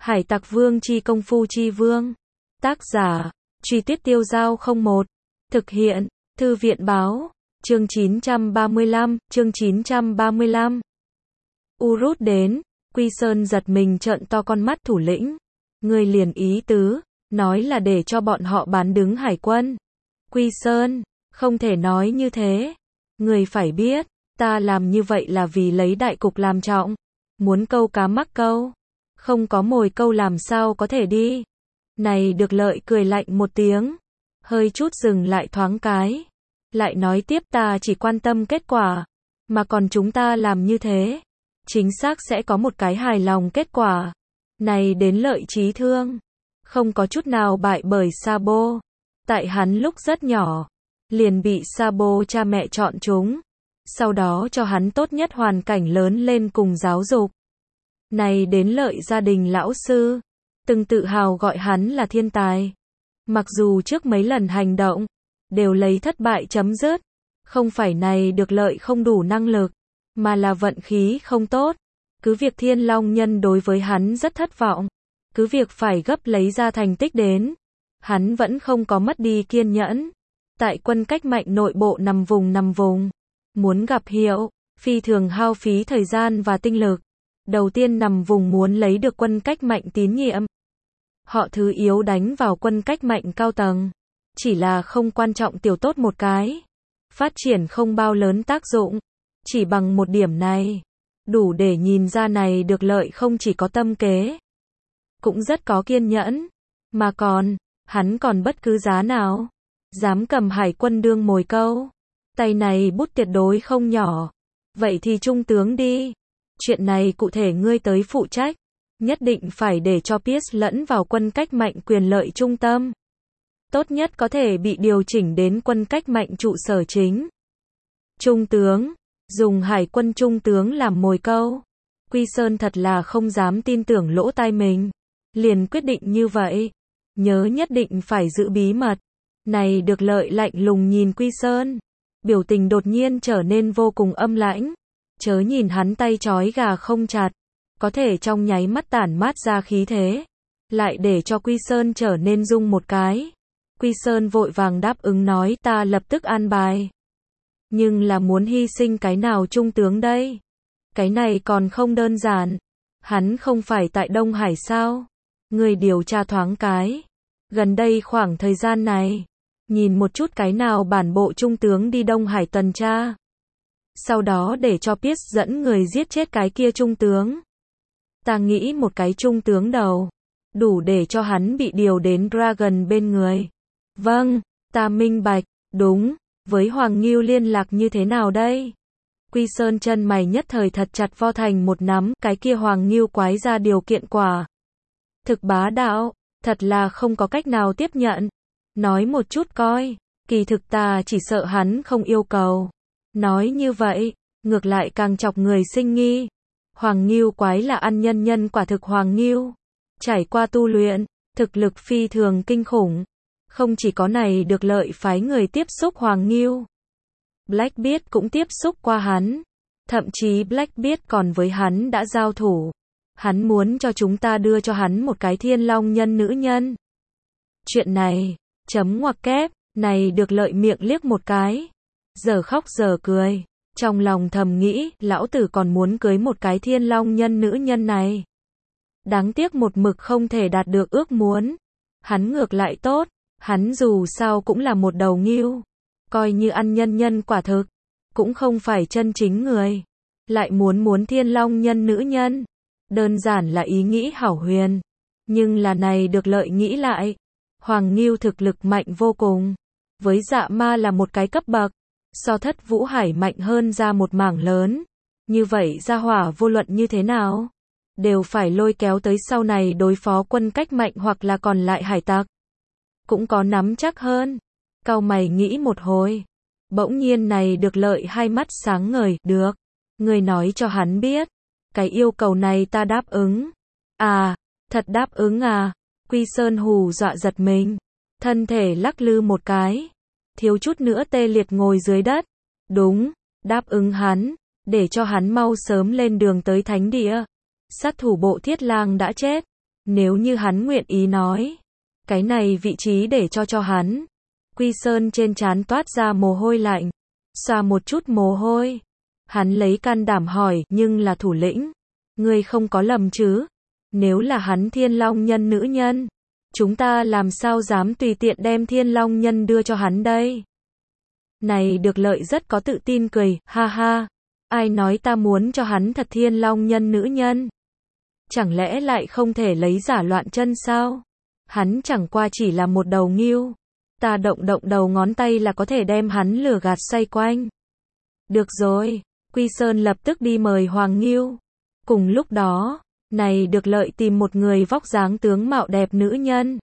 Hải Tặc Vương chi công phu chi vương. Tác giả, Truy Tuyết Tiêu Dao 01. Thực hiện, Thư viện báo. Chương 935, chương 935. Urut đến, Quy Sơn giật mình trợn to con mắt thủ lĩnh. Người liền ý tứ, nói là để cho bọn họ bán đứng hải quân. Quy Sơn, không thể nói như thế. Người phải biết, ta làm như vậy là vì lấy đại cục làm trọng. Muốn câu cá mắc câu. Không có mồi câu làm sao có thể đi. Này được Lợi cười lạnh một tiếng. Hơi chút dừng lại thoáng cái. Lại nói tiếp, ta chỉ quan tâm kết quả. Mà còn chúng ta làm như thế, chính xác sẽ có một cái hài lòng kết quả. Này đến Lợi trí thương. Không có chút nào bại bởi Sabo. Tại hắn lúc rất nhỏ, liền bị Sabo cha mẹ chọn chúng. Sau đó cho hắn tốt nhất hoàn cảnh lớn lên cùng giáo dục. Này đến Lợi gia đình lão sư, từng tự hào gọi hắn là thiên tài. Mặc dù trước mấy lần hành động, đều lấy thất bại chấm dứt. Không phải này được Lợi không đủ năng lực, mà là vận khí không tốt. Cứ việc Thiên Long Nhân đối với hắn rất thất vọng. Cứ việc phải gấp lấy ra thành tích đến. Hắn vẫn không có mất đi kiên nhẫn. Tại quân cách mạnh nội bộ nằm vùng. Muốn gặp Hiệu, phi thường hao phí thời gian và tinh lực. Đầu tiên nằm vùng muốn lấy được quân cách mạnh tín nhiệm. Họ thứ yếu đánh vào quân cách mạnh cao tầng. Chỉ là không quan trọng tiểu tốt một cái. Phát triển không bao lớn tác dụng. Chỉ bằng một điểm này, đủ để nhìn ra này được Lợi không chỉ có tâm kế, cũng rất có kiên nhẫn. Mà còn, hắn còn bất cứ giá nào dám cầm hải quân đương mồi câu. Tay này bút tuyệt đối không nhỏ. Vậy thì trung tướng đi. Chuyện này cụ thể ngươi tới phụ trách. Nhất định phải để cho Pierce lẫn vào quân cách mạnh quyền lợi trung tâm. Tốt nhất có thể bị điều chỉnh đến quân cách mạnh trụ sở chính. Trung tướng, dùng hải quân trung tướng làm mồi câu. Quy Sơn thật là không dám tin tưởng lỗ tai mình. Liền quyết định như vậy. Nhớ nhất định phải giữ bí mật. Này được Lợi lạnh lùng nhìn Quy Sơn. Biểu tình đột nhiên trở nên vô cùng âm lãnh. Chớ nhìn hắn tay trói gà không chặt, có thể trong nháy mắt tản mát ra khí thế. Lại để cho Quy Sơn trở nên rung một cái. Quy Sơn vội vàng đáp ứng nói ta lập tức an bài. Nhưng là muốn hy sinh cái nào trung tướng đây? Cái này còn không đơn giản. Hắn không phải tại Đông Hải sao? Người điều tra thoáng cái. Gần đây khoảng thời gian này, nhìn một chút cái nào bản bộ trung tướng đi Đông Hải tuần tra. Sau đó để cho Pierce dẫn người giết chết cái kia trung tướng. Ta nghĩ một cái trung tướng đầu, đủ để cho hắn bị điều đến Dragon bên người. Vâng, ta minh bạch, đúng, với Hoàng Ngưu liên lạc như thế nào đây? Quy Sơn chân mày nhất thời thật chặt vo thành một nắm, cái kia Hoàng Ngưu quái ra điều kiện quả. Thực bá đạo, thật là không có cách nào tiếp nhận. Nói một chút coi, kỳ thực ta chỉ sợ hắn không yêu cầu. Nói như vậy, ngược lại càng chọc người sinh nghi. Hoàng Ngưu quái là ăn nhân quả thực Hoàng Ngưu. Trải qua tu luyện, thực lực phi thường kinh khủng. Không chỉ có này được Lợi phái người tiếp xúc Hoàng Ngưu. Blackbeard cũng tiếp xúc qua hắn. Thậm chí Blackbeard còn với hắn đã giao thủ. Hắn muốn cho chúng ta đưa cho hắn một cái Thiên Long Nhân nữ nhân. Chuyện này, chấm ngoặc kép, này được Lợi miệng liếc một cái. Giờ khóc giờ cười. Trong lòng thầm nghĩ, lão tử còn muốn cưới một cái Thiên Long Nhân nữ nhân này. Đáng tiếc một mực không thể đạt được ước muốn. Hắn ngược lại tốt. Hắn dù sao cũng là một đầu ngưu. Coi như ăn nhân quả thực. Cũng không phải chân chính người. Lại muốn Thiên Long Nhân nữ nhân. Đơn giản là ý nghĩ hảo huyền. Nhưng là này được Lợi nghĩ lại. Hoàng Ngưu thực lực mạnh vô cùng. Với Dạ Ma là một cái cấp bậc. So Thất Vũ Hải mạnh hơn ra một mảng lớn. Như vậy gia hỏa vô luận như thế nào, đều phải lôi kéo tới sau này đối phó quân cách mạnh hoặc là còn lại hải tặc. Cũng có nắm chắc hơn. Cau mày nghĩ một hồi. Bỗng nhiên này được Lợi hai mắt sáng ngời. Được. Người nói cho hắn biết. Cái yêu cầu này ta đáp ứng. À, thật đáp ứng à? Quy Sơn hù dọa giật mình. Thân thể lắc lư một cái. Thiếu chút nữa tê liệt ngồi dưới đất. Đúng, đáp ứng hắn, để cho hắn mau sớm lên đường tới thánh địa. Sát thủ bộ Thiết Lang đã chết. Nếu như hắn nguyện ý nói, cái này vị trí để cho hắn. Quy Sơn trên trán toát ra mồ hôi lạnh, xoa một chút mồ hôi. Hắn lấy can đảm hỏi, nhưng là thủ lĩnh, ngươi không có lầm chứ? Nếu là hắn Thiên Long Nhân nữ nhân, chúng ta làm sao dám tùy tiện đem Thiên Long Nhân đưa cho hắn đây? Này được lợi rất có tự tin cười, ha ha, ai nói ta muốn cho hắn thật Thiên Long Nhân nữ nhân? Chẳng lẽ lại không thể lấy giả loạn chân sao? Hắn chẳng qua chỉ là một đầu ngưu, ta động động đầu ngón tay là có thể đem hắn lừa gạt xoay quanh. Được rồi, Quy Sơn lập tức đi mời Hoàng Ngưu. Cùng lúc đó, này được lợi tìm một người vóc dáng tướng mạo đẹp nữ nhân,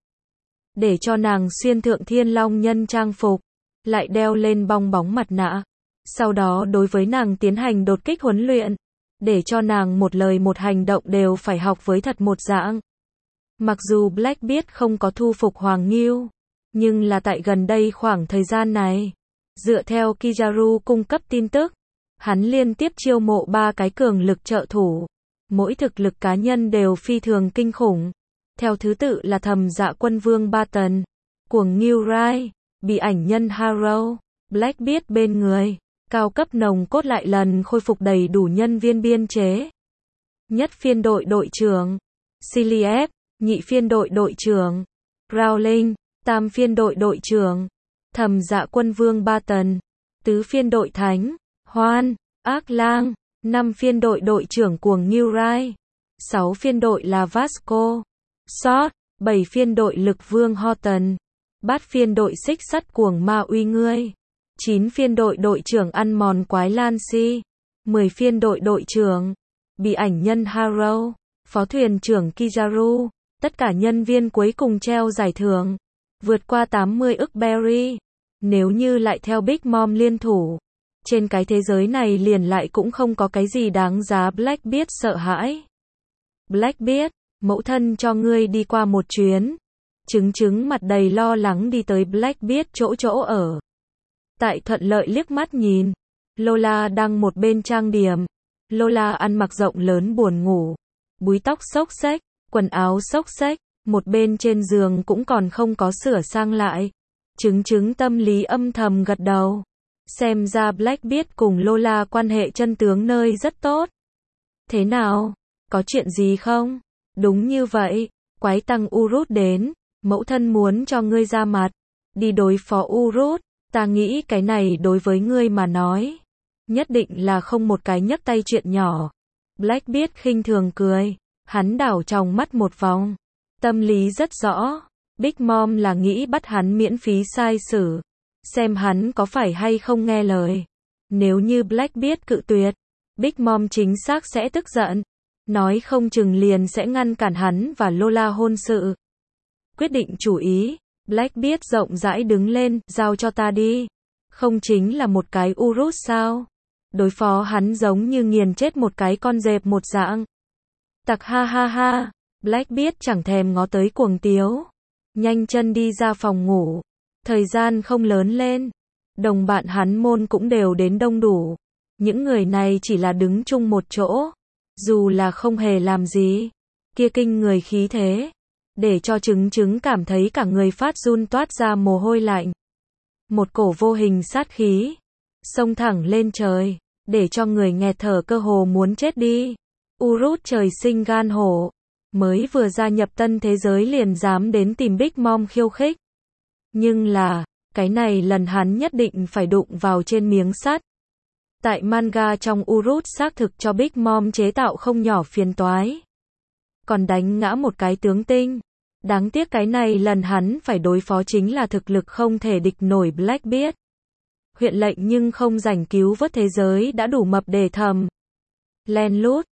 để cho nàng xuyên thượng Thiên Long Nhân trang phục, lại đeo lên bong bóng mặt nạ. Sau đó đối với nàng tiến hành đột kích huấn luyện, để cho nàng một lời một hành động đều phải học với thật một dạng. Mặc dù Blackbeard không có thu phục Hoàng Ngưu, nhưng là tại gần đây khoảng thời gian này, dựa theo Kizaru cung cấp tin tức, hắn liên tiếp chiêu mộ 3 cái cường lực trợ thủ, mỗi thực lực cá nhân đều phi thường kinh khủng. Theo thứ tự là Thầm Dạ Quân Vương Barton, Cuồng Ngưu Rai, Bị Ảnh Nhân Harrow, Blackbeard bên người, cao cấp nồng cốt lại lần khôi phục đầy đủ nhân viên biên chế. Nhất phiên đội đội trưởng, Cilliep, nhị phiên đội đội trưởng, Rowling, tam phiên đội đội trưởng, Thầm Dạ Quân Vương Barton, tứ phiên đội Thánh, Hoan, Ác Lang, 5 phiên đội đội trưởng Cuồng Ngưu Rai, 6 phiên đội là Vasco, Sot, 7 phiên đội Lực Vương Horton, 8 phiên đội Xích Sắt Cuồng Ma Uy Ngươi, 9 phiên đội đội trưởng Ăn Mòn Quái Lan Si, 10 phiên đội đội trưởng Bị Ảnh Nhân Harrow, phó thuyền trưởng Kizaru, tất cả nhân viên cuối cùng treo giải thưởng, vượt qua 80 ức berry. Nếu như lại theo Big Mom liên thủ, trên cái thế giới này liền lại cũng không có cái gì đáng giá Blackbeard sợ hãi. Blackbeard, mẫu thân cho ngươi đi qua một chuyến. Trứng mặt đầy lo lắng đi tới Blackbeard chỗ ở. Tại thuận lợi liếc mắt nhìn, Lola đang một bên trang điểm. Lola ăn mặc rộng lớn buồn ngủ, búi tóc xốc xếch, quần áo xốc xếch, một bên trên giường cũng còn không có sửa sang lại. Trứng tâm lý âm thầm gật đầu. Xem ra Blackbeard cùng Lola quan hệ chân tướng nơi rất tốt. Thế nào? Có chuyện gì không? Đúng như vậy, quái tăng Urut đến, mẫu thân muốn cho ngươi ra mặt, đi đối phó Urut, ta nghĩ cái này đối với ngươi mà nói, nhất định là không một cái nhấc tay chuyện nhỏ. Blackbeard khinh thường cười, hắn đảo tròng mắt một vòng, tâm lý rất rõ, Big Mom là nghĩ bắt hắn miễn phí sai sử, xem hắn có phải hay không nghe lời. Nếu như Blackbeard cự tuyệt, Big Mom chính xác sẽ tức giận, nói không chừng liền sẽ ngăn cản hắn và Lola hôn sự. Quyết định chủ ý, Blackbeard rộng rãi đứng lên, giao cho ta đi. Không chính là một cái Urut sao? Đối phó hắn giống như nghiền chết một cái con dẹp một dạng. Tặc ha ha ha, Blackbeard chẳng thèm ngó tới cuồng tiếu. Nhanh chân đi ra phòng ngủ. Thời gian không lớn lên. Đồng bạn hắn môn cũng đều đến đông đủ. Những người này chỉ là đứng chung một chỗ. Dù là không hề làm gì. Kia kinh người khí thế. Để cho trứng cảm thấy cả người phát run toát ra mồ hôi lạnh. Một cổ vô hình sát khí. Xông thẳng lên trời. Để cho người nghẹt thở cơ hồ muốn chết đi. Urut trời sinh gan hổ. Mới vừa gia nhập tân thế giới liền dám đến tìm Big Mom khiêu khích. Nhưng là, cái này lần hắn nhất định phải đụng vào trên miếng sắt. Tại manga trong Urut xác thực cho Big Mom chế tạo không nhỏ phiền toái. Còn đánh ngã một cái tướng tinh. Đáng tiếc cái này lần hắn phải đối phó chính là thực lực không thể địch nổi Blackbeard. Huyện lệnh nhưng không rảnh cứu vớt thế giới đã đủ mập để thầm. Len lút,